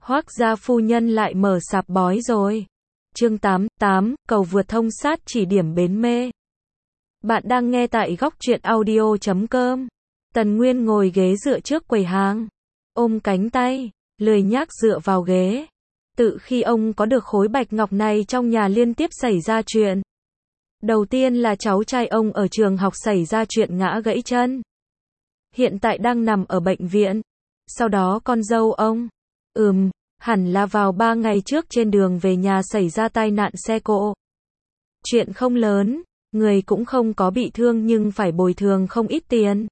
Hoác gia phu nhân lại mở sạp bói rồi. Chương 88, cầu vượt thông sát chỉ điểm bến mê. Bạn đang nghe tại góc truyện audio.com. Tần Nguyên ngồi ghế dựa trước quầy hàng, ôm cánh tay, lười nhác dựa vào ghế. Từ khi ông có được khối bạch ngọc này trong nhà liên tiếp xảy ra chuyện. Đầu tiên là cháu trai ông ở trường học xảy ra chuyện ngã gãy chân. Hiện tại đang nằm ở bệnh viện. Sau đó con dâu ông, hẳn là vào 3 ngày trước trên đường về nhà xảy ra tai nạn xe cộ. Chuyện không lớn, người cũng không có bị thương nhưng phải bồi thường không ít tiền.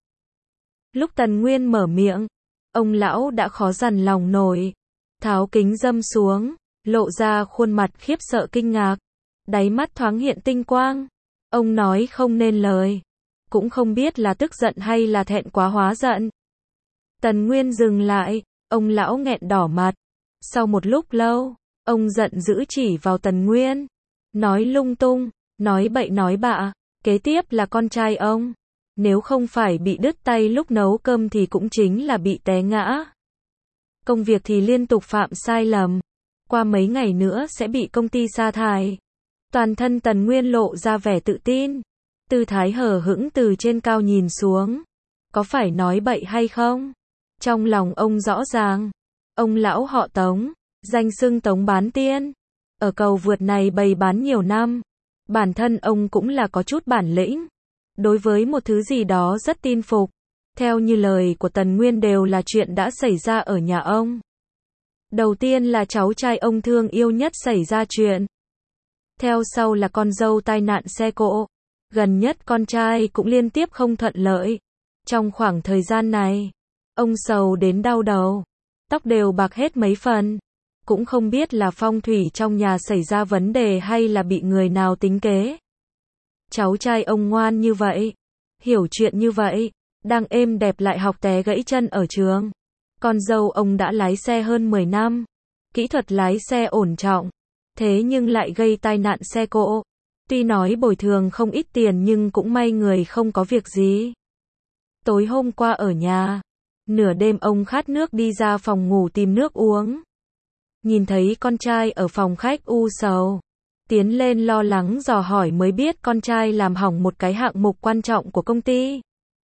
Lúc Tần Nguyên mở miệng, ông lão đã khó dằn lòng nổi. Tháo kính râm xuống, lộ ra khuôn mặt khiếp sợ kinh ngạc. Đáy mắt thoáng hiện tinh quang. Ông nói không nên lời. Cũng không biết là tức giận hay là thẹn quá hóa giận. Tần Nguyên dừng lại, ông lão nghẹn đỏ mặt. Sau một lúc lâu, ông giận dữ chỉ vào Tần Nguyên. Nói lung tung, nói bậy nói bạ. Kế tiếp là con trai ông. Nếu không phải bị đứt tay lúc nấu cơm thì cũng chính là bị té ngã. Công việc thì liên tục phạm sai lầm. Qua mấy ngày nữa sẽ bị công ty sa thải. Toàn thân Tần Nguyên lộ ra vẻ tự tin. Tư thái hờ hững từ trên cao nhìn xuống. Có phải nói bậy hay không? Trong lòng ông rõ ràng. Ông lão họ Tống, danh xưng Tống Bán Tiên. Ở cầu vượt này bày bán nhiều năm. Bản thân ông cũng là có chút bản lĩnh. Đối với một thứ gì đó rất tin phục. Theo như lời của Tần Nguyên đều là chuyện đã xảy ra ở nhà ông. Đầu tiên là cháu trai ông thương yêu nhất xảy ra chuyện. Theo sau là con dâu tai nạn xe cộ. Gần nhất con trai cũng liên tiếp không thuận lợi. Trong khoảng thời gian này, ông sầu đến đau đầu. Tóc đều bạc hết mấy phần. Cũng không biết là phong thủy trong nhà xảy ra vấn đề hay là bị người nào tính kế. Cháu trai ông ngoan như vậy, hiểu chuyện như vậy, đang êm đẹp lại học té gãy chân ở trường. Con dâu ông đã lái xe hơn 10 năm. Kỹ thuật lái xe ổn trọng. Thế nhưng lại gây tai nạn xe cộ. Tuy nói bồi thường không ít tiền nhưng cũng may người không có việc gì. Tối hôm qua ở nhà, nửa đêm ông khát nước đi ra phòng ngủ tìm nước uống. Nhìn thấy con trai ở phòng khách u sầu. Tiến lên lo lắng dò hỏi mới biết con trai làm hỏng một cái hạng mục quan trọng của công ty.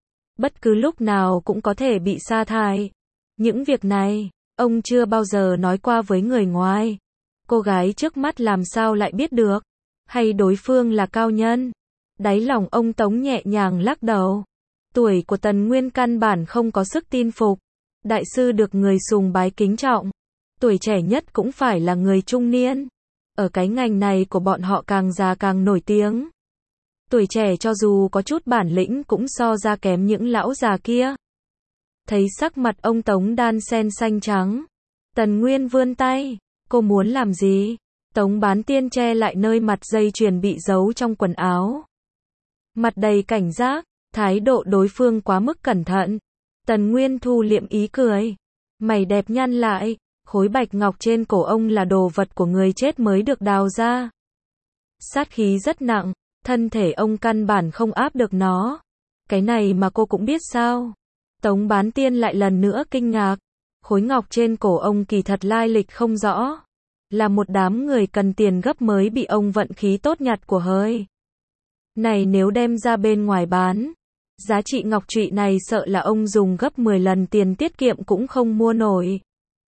Bất cứ lúc nào cũng có thể bị sa thải. Những việc này, ông chưa bao giờ nói qua với người ngoài. Cô gái trước mắt làm sao lại biết được? Hay đối phương là cao nhân? Đáy lòng ông Tống nhẹ nhàng lắc đầu. Tuổi của Tần Nguyên căn bản không có sức tin phục. Đại sư được người sùng bái kính trọng. Tuổi trẻ nhất cũng phải là người trung niên. Ở cái ngành này của bọn họ càng già càng nổi tiếng. Tuổi trẻ cho dù có chút bản lĩnh cũng so ra kém những lão già kia. Thấy sắc mặt ông Tống đan sen xanh trắng. Tần Nguyên vươn tay. Cô muốn làm gì? Tống Bán Tiên che lại nơi mặt dây chuyền bị giấu trong quần áo. Mặt đầy cảnh giác, thái độ đối phương quá mức cẩn thận. Tần Nguyên thu liệm ý cười. Mày đẹp nhăn lại, khối bạch ngọc trên cổ ông là đồ vật của người chết mới được đào ra. Sát khí rất nặng, thân thể ông căn bản không áp được nó. Cái này mà cô cũng biết sao? Tống Bán Tiên lại lần nữa kinh ngạc. Khối ngọc trên cổ ông kỳ thật lai lịch không rõ. Là một đám người cần tiền gấp mới bị ông vận khí tốt nhặt của hời. Này nếu đem ra bên ngoài bán, giá trị ngọc trụy này sợ là ông dùng gấp 10 lần tiền tiết kiệm cũng không mua nổi.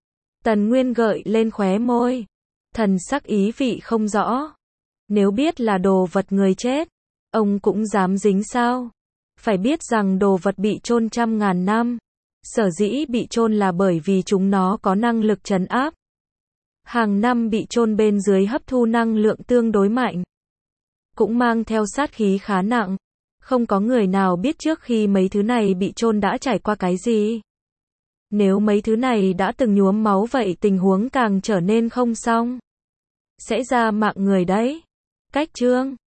Tần Nguyên gợi lên khóe môi. Thần sắc ý vị không rõ. Nếu biết là đồ vật người chết, ông cũng dám dính sao? Phải biết rằng đồ vật bị chôn trăm ngàn năm. Sở dĩ bị chôn là bởi vì chúng nó có năng lực trấn áp. Hàng năm bị chôn bên dưới hấp thu năng lượng tương đối mạnh. Cũng mang theo sát khí khá nặng. Không có người nào biết trước khi mấy thứ này bị chôn đã trải qua cái gì. Nếu mấy thứ này đã từng nhuốm máu vậy tình huống càng trở nên không xong. Sẽ ra mạng người đấy. Cách chương